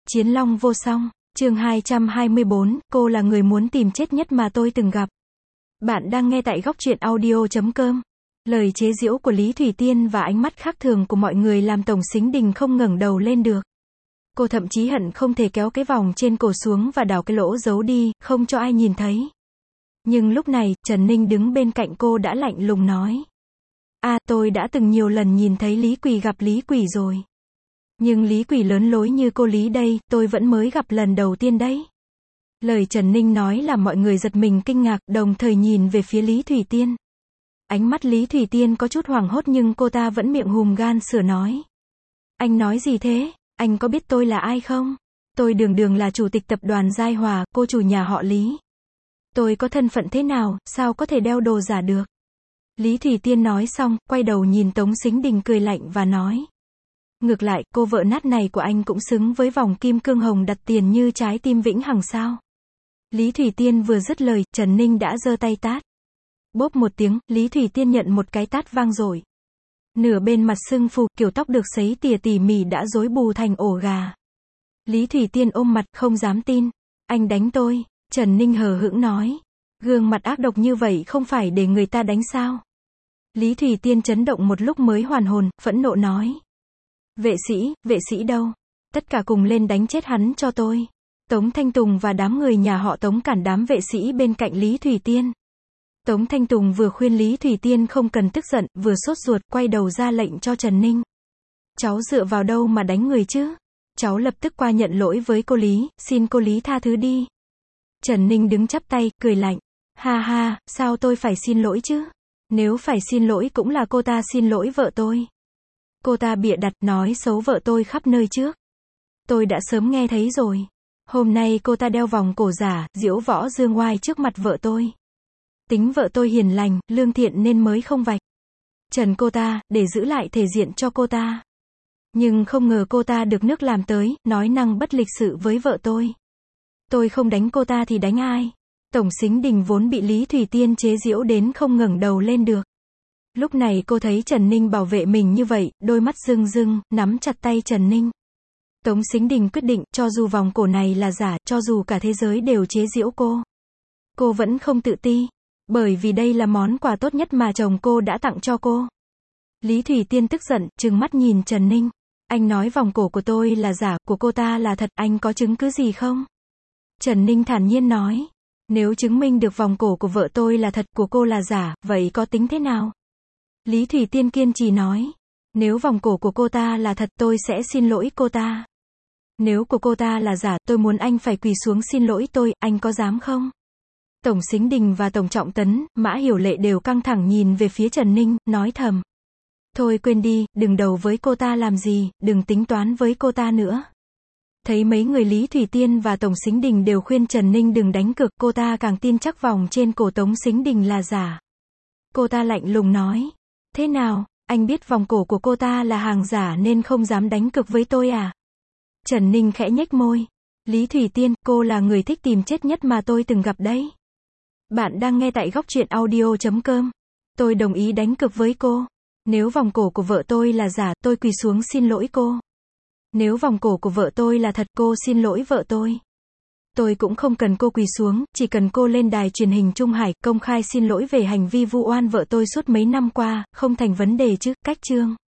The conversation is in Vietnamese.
Chiến Long vô song, chương 224, cô là người muốn tìm chết nhất mà tôi từng gặp. Bạn đang nghe tại góc truyện audio.com. Lời chế giễu của Lý Thủy Tiên và ánh mắt khác thường của mọi người làm Tổng Sính Đình không ngẩng đầu lên được. Cô thậm chí hận không thể kéo cái vòng trên cổ xuống và đào cái lỗ giấu đi, không cho ai nhìn thấy. Nhưng lúc này, Trần Ninh đứng bên cạnh cô đã lạnh lùng nói. Tôi đã từng nhiều lần nhìn thấy Lý Quỳ gặp Lý Quỷ rồi. Nhưng Lý Quỷ lớn lối như cô Lý đây, tôi vẫn mới gặp lần đầu tiên đấy. Lời Trần Ninh nói làm mọi người giật mình kinh ngạc, đồng thời nhìn về phía Lý Thủy Tiên. Ánh mắt Lý Thủy Tiên có chút hoảng hốt nhưng cô ta vẫn miệng hùm gan sửa nói. Anh nói gì thế? Anh có biết tôi là ai không? Tôi đường là chủ tịch tập đoàn Giai Hòa, cô chủ nhà họ Lý. Tôi có thân phận thế nào, sao có thể đeo đồ giả được? Lý Thủy Tiên nói xong, quay đầu nhìn Tống Sính Đình cười lạnh và nói. Ngược lại, cô vợ nát này của anh cũng xứng với vòng kim cương hồng đặt tiền như trái tim vĩnh hằng sao? Lý Thủy Tiên vừa dứt lời, Trần Ninh đã giơ tay tát. Bốp một tiếng, Lý Thủy Tiên nhận một cái tát vang dội. Nửa bên mặt sưng phù, kiểu tóc được sấy tỉa tỉ mỉ đã rối bù thành ổ gà. Lý Thủy Tiên ôm mặt, không dám tin. Anh đánh tôi, Trần Ninh hờ hững nói. Gương mặt ác độc như vậy không phải để người ta đánh sao? Lý Thủy Tiên chấn động một lúc mới hoàn hồn, phẫn nộ nói. Vệ sĩ đâu? Tất cả cùng lên đánh chết hắn cho tôi. Tống Thanh Tùng và đám người nhà họ Tống cản đám vệ sĩ bên cạnh Lý Thủy Tiên. Tống Thanh Tùng vừa khuyên Lý Thủy Tiên không cần tức giận, vừa sốt ruột, quay đầu ra lệnh cho Trần Ninh. Cháu dựa vào đâu mà đánh người chứ? Cháu lập tức qua nhận lỗi với cô Lý, xin cô Lý tha thứ đi. Trần Ninh đứng chắp tay, cười lạnh. Ha, sao tôi phải xin lỗi chứ? Nếu phải xin lỗi cũng là cô ta xin lỗi vợ tôi. Cô ta bịa đặt nói xấu vợ tôi khắp nơi trước. Tôi đã sớm nghe thấy rồi. Hôm nay cô ta đeo vòng cổ giả, diễu võ dương oai trước mặt vợ tôi. Tính vợ tôi hiền lành, lương thiện nên mới không vạch trần cô ta, để giữ lại thể diện cho cô ta. Nhưng không ngờ cô ta được nước làm tới, nói năng bất lịch sự với vợ tôi. Tôi không đánh cô ta thì đánh ai? Tổng Sính Đình vốn bị Lý Thủy Tiên chế giễu đến không ngẩng đầu lên được. Lúc này cô thấy Trần Ninh bảo vệ mình như vậy, đôi mắt rưng rưng, nắm chặt tay Trần Ninh. Tống Sính Đình quyết định, cho dù vòng cổ này là giả, cho dù cả thế giới đều chế giễu cô vẫn không tự ti. Bởi vì đây là món quà tốt nhất mà chồng cô đã tặng cho cô. Lý Thủy Tiên tức giận, trừng mắt nhìn Trần Ninh. Anh nói vòng cổ của tôi là giả, của cô ta là thật, anh có chứng cứ gì không? Trần Ninh thản nhiên nói. Nếu chứng minh được vòng cổ của vợ tôi là thật, của cô là giả, vậy có tính thế nào? Lý Thủy Tiên kiên trì nói. Nếu vòng cổ của cô ta là thật, tôi sẽ xin lỗi cô ta. Nếu của cô ta là giả, tôi muốn anh phải quỳ xuống xin lỗi tôi, anh có dám không? Tổng Sính Đình và Tổng Trọng Tấn, Mã Hiểu Lệ đều căng thẳng nhìn về phía Trần Ninh, nói thầm. Thôi quên đi, đừng đầu với cô ta làm gì, đừng tính toán với cô ta nữa. Thấy mấy người Lý Thủy Tiên và Tổng Sính Đình đều khuyên Trần Ninh đừng đánh cược, cô ta càng tin chắc vòng trên cổ Tống Sính Đình là giả. Cô ta lạnh lùng nói. Thế nào, anh biết vòng cổ của cô ta là hàng giả nên không dám đánh cược với tôi à? Trần Ninh khẽ nhếch môi. Lý Thủy Tiên, cô là người thích tìm chết nhất mà tôi từng gặp đấy. Bạn đang nghe tại góc truyện audio.com. Tôi đồng ý đánh cược với cô. Nếu vòng cổ của vợ tôi là giả, tôi quỳ xuống xin lỗi cô. Nếu vòng cổ của vợ tôi là thật, cô xin lỗi vợ tôi. Tôi cũng không cần cô quỳ xuống, chỉ cần cô lên đài truyền hình Trung Hải, công khai xin lỗi về hành vi vu oan vợ tôi suốt mấy năm qua, không thành vấn đề chứ, cách chương.